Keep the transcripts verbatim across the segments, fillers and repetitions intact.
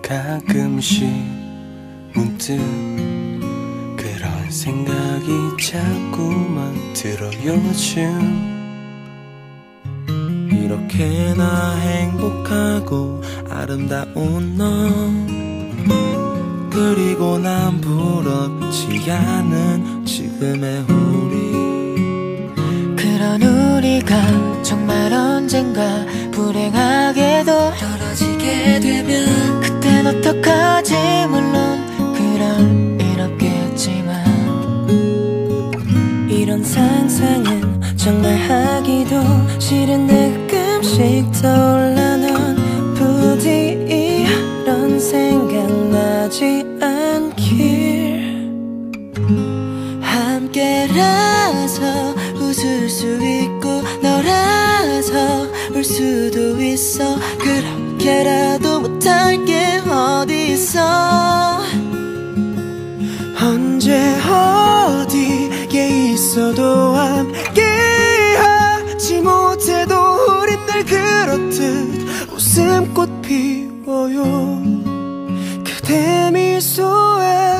가끔씩 문득 그런 생각이 자꾸만 들어. 요즘 이렇게나 행복하고 아름다운 너, 그리고 난 부럽지 않은 지금의 우리. 그런 우리가 정말 언젠가 불행하게도 떨어지게 되면 그땐 어떡하지. 물론 그럴 일 없겠지만 이런 상상은 정말 하기도 싫은데 가끔씩 떠올라. 넌 부디 이런 생각나지 않길. 함께라서 웃을 수 있고 너라서 울 수도 있어. 그렇게라도 못할 게 어디 있어. 언제 어디에 있어도 함께하지 못해도 우린 늘 그렇듯 웃음꽃 피워요. 그대 미소에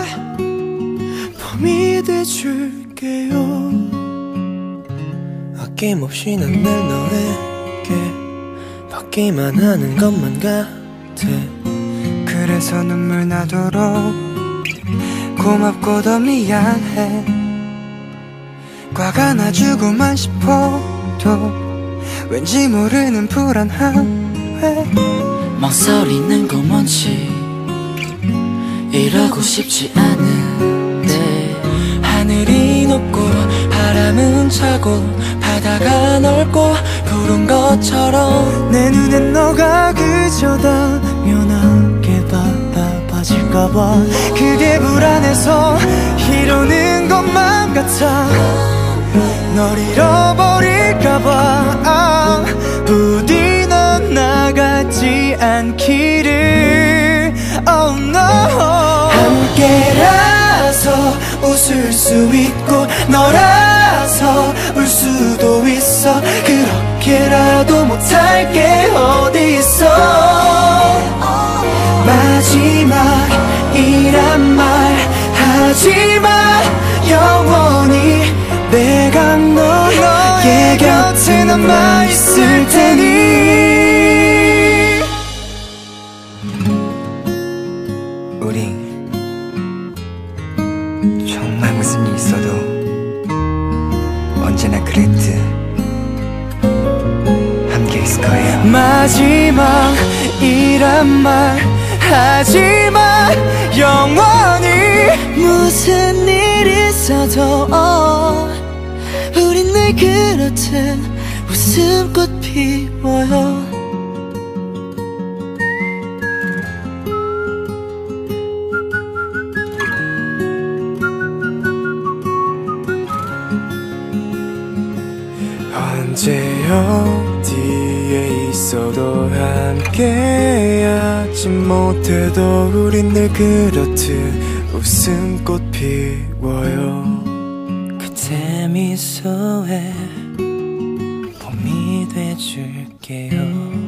봄이 돼줄게요. 아낌없이 난 늘 너에게 받기만 하는 것만 같아. 그래서 눈물 나도록 고맙고 더 미안해. 과가 나주고만 싶어도 왠지 모르는 불안함에 망설이는 건 뭔지 이러고 싶지 않은데. 하늘이 높고 바람은 차고 바다가 넓고 푸른 것처럼 내 눈엔 너가 그저 당연하게 바빠질까봐 그게 불안해서 이러는 것만 같아. 널 잃어버릴까봐 아, 부디 넌 나가지 않기를. Oh no. 함께라서 웃을 수 있고 너라서 울 수도 있어. 그렇게라도 못할 게 어디 있어. 마지막이란 말 하지마. 영원히 내가 너의 곁에 남아있을 테니. 우리 정말 무슨 일 있어도 언제나 그랬듯 함께 있을 거예요. 마지막이란 말 하지마. 영원히 무슨 일 있어도 어, 우린 늘 그렇듯 웃음꽃 피워요. 언제 어디에 있어도 함께하지 못해도 우린 늘 그렇듯 웃음꽃 피워요. 그대 미소에 봄이 돼줄게요.